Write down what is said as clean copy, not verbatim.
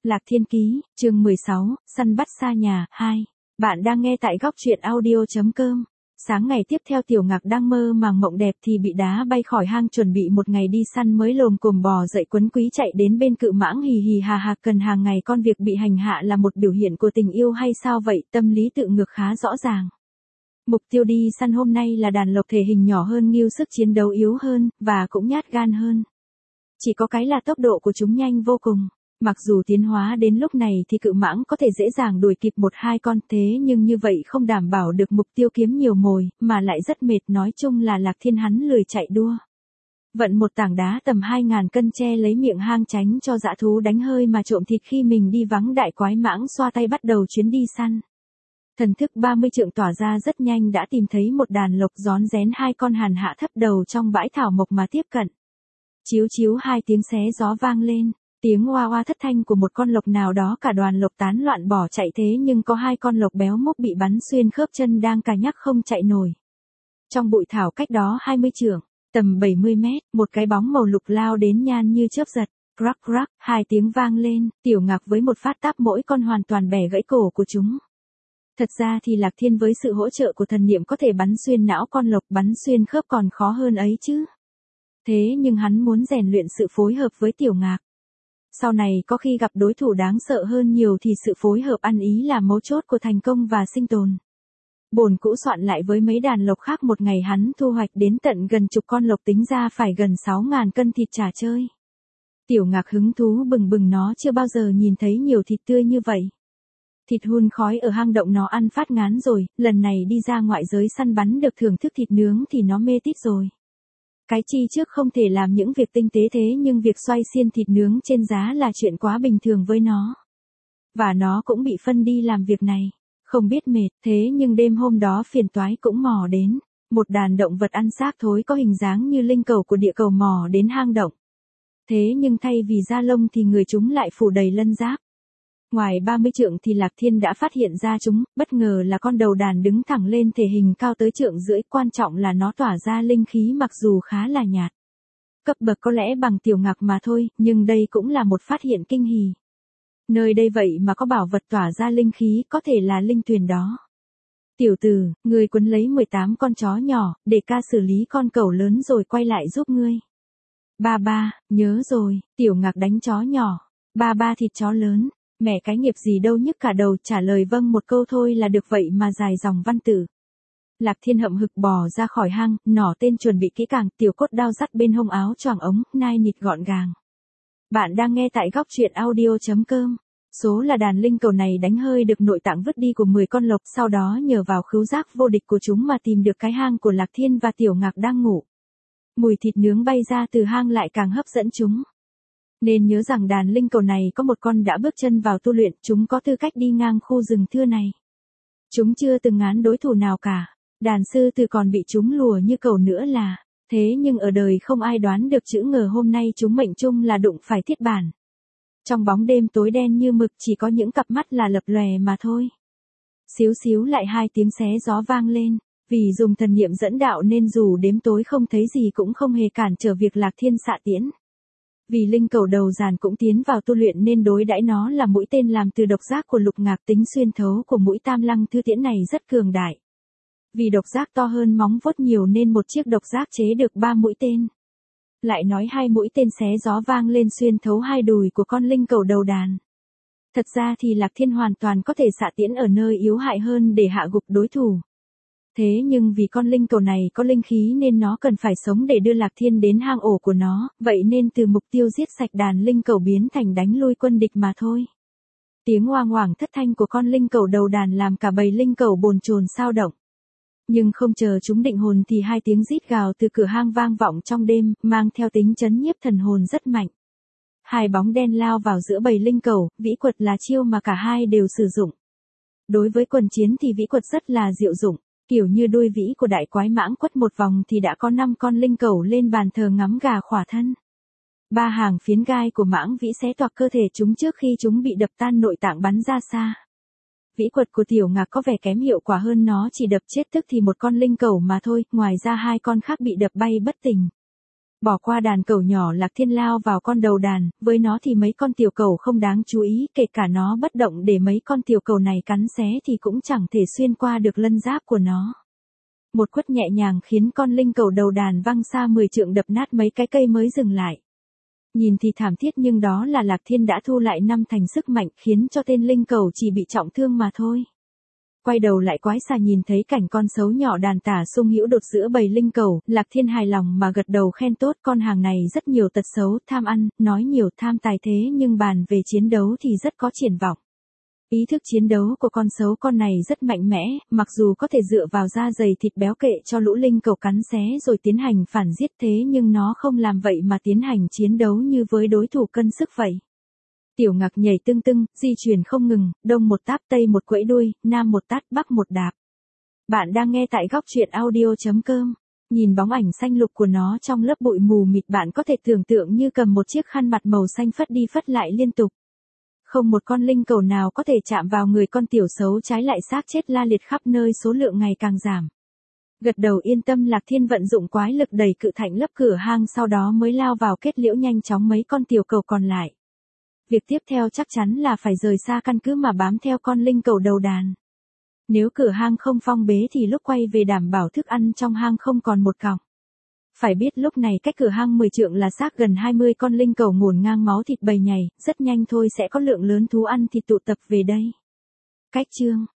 Lạc Thiên Ký, chương 16, săn bắt xa nhà, 2. Bạn đang nghe tại góc truyện audio.com. Sáng ngày tiếp theo Tiểu Ngạc đang mơ màng mộng đẹp thì bị đá bay khỏi hang, chuẩn bị một ngày đi săn mới lồm cồm bò dậy quấn quý chạy đến bên cự mãng hì hì hà hà. Cần hàng ngày con việc bị hành hạ là một biểu hiện của tình yêu hay sao vậy? Tâm lý tự ngược khá rõ ràng. Mục tiêu đi săn hôm nay là đàn lộc thể hình nhỏ hơn, nghêu sức chiến đấu yếu hơn, và cũng nhát gan hơn. Chỉ có cái là tốc độ của chúng nhanh vô cùng. Mặc dù tiến hóa đến lúc này thì cự mãng có thể dễ dàng đuổi kịp 1-2 con, thế nhưng như vậy không đảm bảo được mục tiêu kiếm nhiều mồi, mà lại rất mệt. Nói chung là Lạc Thiên hắn lười chạy đua. Vận một tảng đá tầm 2.000 cân che lấy miệng hang tránh cho dã thú đánh hơi mà trộm thịt khi mình đi vắng. Đại quái mãng xoa tay bắt đầu chuyến đi săn. Thần thức 30 trượng tỏa ra rất nhanh đã tìm thấy một đàn lộc rón rén 2 con hàn hạ thấp đầu trong bãi thảo mộc mà tiếp cận. Chíu chíu 2 tiếng xé gió vang lên. Tiếng oa oa thất thanh của một con lộc nào đó, cả đoàn lộc tán loạn bỏ chạy, thế nhưng có 2 con lộc béo mốc bị bắn xuyên khớp chân đang cà nhắc không chạy nổi. Trong bụi thảo cách đó 20 trượng, tầm 70 mét, một cái bóng màu lục lao đến nhan như chớp giật. Crack crack, 2 tiếng vang lên, Tiểu Ngạc với một phát táp mỗi con hoàn toàn bẻ gãy cổ của chúng. Thật ra thì Lạc Thiên với sự hỗ trợ của thần niệm có thể bắn xuyên não con lộc, bắn xuyên khớp còn khó hơn ấy chứ. Thế nhưng hắn muốn rèn luyện sự phối hợp với Tiểu Ngạc. Sau này có khi gặp đối thủ đáng sợ hơn nhiều thì sự phối hợp ăn ý là mấu chốt của thành công và sinh tồn. Bổn cũ soạn lại với mấy đàn lộc khác, một ngày hắn thu hoạch đến tận gần chục con lộc, tính ra phải gần 6.000 cân thịt chả chơi. Tiểu Ngạc hứng thú bừng bừng, nó chưa bao giờ nhìn thấy nhiều thịt tươi như vậy. Thịt hun khói ở hang động nó ăn phát ngán rồi, lần này đi ra ngoại giới săn bắn được thưởng thức thịt nướng thì nó mê tít rồi. Cái chi trước không thể làm những việc tinh tế thế nhưng việc xoay xiên thịt nướng trên giá là chuyện quá bình thường với nó. Và nó cũng bị phân đi làm việc này. Không biết mệt, thế nhưng đêm hôm đó phiền toái cũng mò đến. Một đàn động vật ăn xác thối có hình dáng như linh cầu của địa cầu mò đến hang động. Thế nhưng thay vì da lông thì người chúng lại phủ đầy lân giáp. Ngoài 30 trượng thì Lạc Thiên đã phát hiện ra chúng, bất ngờ là con đầu đàn đứng thẳng lên, thể hình cao tới 1,5 trượng, quan trọng là nó tỏa ra linh khí mặc dù khá là nhạt. Cấp bậc có lẽ bằng Tiểu Ngạc mà thôi, nhưng đây cũng là một phát hiện kinh hỉ. Nơi đây vậy mà có bảo vật tỏa ra linh khí, có thể là linh tuyền đó. Tiểu tử, ngươi quấn lấy 18 con chó nhỏ, để ca xử lý con cẩu lớn rồi quay lại giúp ngươi. Ba, nhớ rồi, Tiểu Ngạc đánh chó nhỏ. Ba thịt chó lớn. Mẹ cái nghiệp gì đâu, nhức cả đầu, trả lời vâng một câu thôi là được, vậy mà dài dòng văn tử. Lạc Thiên hậm hực bò ra khỏi hang, nỏ tên chuẩn bị kỹ càng, tiểu cốt đao dắt bên hông áo choàng ống, nai nịt gọn gàng. Bạn đang nghe tại góc truyện audio.com. Số là đàn linh cầu này đánh hơi được nội tạng vứt đi của 10 con lộc, sau đó nhờ vào khứu giác vô địch của chúng mà tìm được cái hang của Lạc Thiên và Tiểu Ngạc đang ngủ. Mùi thịt nướng bay ra từ hang lại càng hấp dẫn chúng. Nên nhớ rằng đàn linh cầu này có một con đã bước chân vào tu luyện, chúng có tư cách đi ngang khu rừng thưa này. Chúng chưa từng ngán đối thủ nào cả. Đàn sư tử còn bị chúng lùa như cầu nữa là. Thế nhưng ở đời không ai đoán được chữ ngờ hôm nay chúng mệnh chung là đụng phải thiết bản. Trong bóng đêm tối đen như mực chỉ có những cặp mắt là lập lòe mà thôi. Xíu xíu lại 2 tiếng xé gió vang lên. Vì dùng thần niệm dẫn đạo nên dù đêm tối không thấy gì cũng không hề cản trở việc Lạc Thiên xạ tiễn. Vì linh cầu đầu giàn cũng tiến vào tu luyện nên đối đãi nó là mũi tên làm từ độc giác của Lục Ngạc, tính xuyên thấu của mũi tam lăng thư tiễn này rất cường đại. Vì độc giác to hơn móng vuốt nhiều nên một chiếc độc giác chế được 3 mũi tên. Lại nói 2 mũi tên xé gió vang lên xuyên thấu 2 đùi của con linh cầu đầu đàn. Thật ra thì Lạc Thiên hoàn toàn có thể xạ tiễn ở nơi yếu hại hơn để hạ gục đối thủ. Thế nhưng vì con linh cầu này có linh khí nên nó cần phải sống để đưa Lạc Thiên đến hang ổ của nó, vậy nên từ mục tiêu giết sạch đàn linh cầu biến thành đánh lui quân địch mà thôi. Tiếng oang oảng thất thanh của con linh cầu đầu đàn làm cả bầy linh cầu bồn chồn sao động. Nhưng không chờ chúng định hồn thì 2 tiếng rít gào từ cửa hang vang vọng trong đêm, mang theo tính trấn nhiếp thần hồn rất mạnh. 2 bóng đen lao vào giữa bầy linh cầu, vĩ quật là chiêu mà cả hai đều sử dụng. Đối với quần chiến thì vĩ quật rất là diệu dụng. Kiểu như đuôi vĩ của đại quái mãng quất một vòng thì đã có 5 con linh cầu lên bàn thờ ngắm gà khỏa thân. 3 hàng phiến gai của mãng vĩ xé toạc cơ thể chúng trước khi chúng bị đập tan nội tạng bắn ra xa. Vĩ quật của Tiểu Ngạc có vẻ kém hiệu quả hơn, nó chỉ đập chết tức thì một con linh cầu mà thôi, ngoài ra 2 con khác bị đập bay bất tỉnh. Bỏ qua đàn cẩu nhỏ, Lạc Thiên lao vào con đầu đàn, với nó thì mấy con tiểu cẩu không đáng chú ý, kể cả nó bất động để mấy con tiểu cẩu này cắn xé thì cũng chẳng thể xuyên qua được lân giáp của nó. Một quất nhẹ nhàng khiến con linh cẩu đầu đàn văng xa 10 trượng, đập nát mấy cái cây mới dừng lại. Nhìn thì thảm thiết nhưng đó là Lạc Thiên đã thu lại 5 thành sức mạnh, khiến cho tên linh cẩu chỉ bị trọng thương mà thôi. Quay đầu lại quái xà nhìn thấy cảnh con sấu nhỏ đàn tả sung hữu đột giữa bầy linh cẩu, Lạc Thiên hài lòng mà gật đầu khen tốt, con hàng này rất nhiều tật xấu, tham ăn, nói nhiều, tham tài thế nhưng bàn về chiến đấu thì rất có triển vọng. Ý thức chiến đấu của con sấu con này rất mạnh mẽ, mặc dù có thể dựa vào da dày thịt béo kệ cho lũ linh cẩu cắn xé rồi tiến hành phản giết, thế nhưng nó không làm vậy mà tiến hành chiến đấu như với đối thủ cân sức vậy. Tiểu Ngạc nhảy tưng tưng, di chuyển không ngừng, đông một táp tây một quẫy đuôi, nam một tát bắc một đạp. Bạn đang nghe tại góc truyện audio.com. Nhìn bóng ảnh xanh lục của nó trong lớp bụi mù mịt, bạn có thể tưởng tượng như cầm một chiếc khăn mặt màu xanh phất đi phất lại liên tục. Không một con linh cẩu nào có thể chạm vào người con tiểu xấu, trái lại xác chết la liệt khắp nơi, số lượng ngày càng giảm. Gật đầu yên tâm, Lạc Thiên vận dụng quái lực đẩy cự thạch lấp cửa hang, sau đó mới lao vào kết liễu nhanh chóng mấy con tiểu cẩu còn lại. Việc tiếp theo chắc chắn là phải rời xa căn cứ mà bám theo con linh cẩu đầu đàn. Nếu cửa hang không phong bế thì lúc quay về đảm bảo thức ăn trong hang không còn một cọng. Phải biết lúc này cách cửa hang 10 trượng là xác gần 20 con linh cẩu ngổn ngang máu thịt bầy nhầy, rất nhanh thôi sẽ có lượng lớn thú ăn thịt tụ tập về đây. Cách chương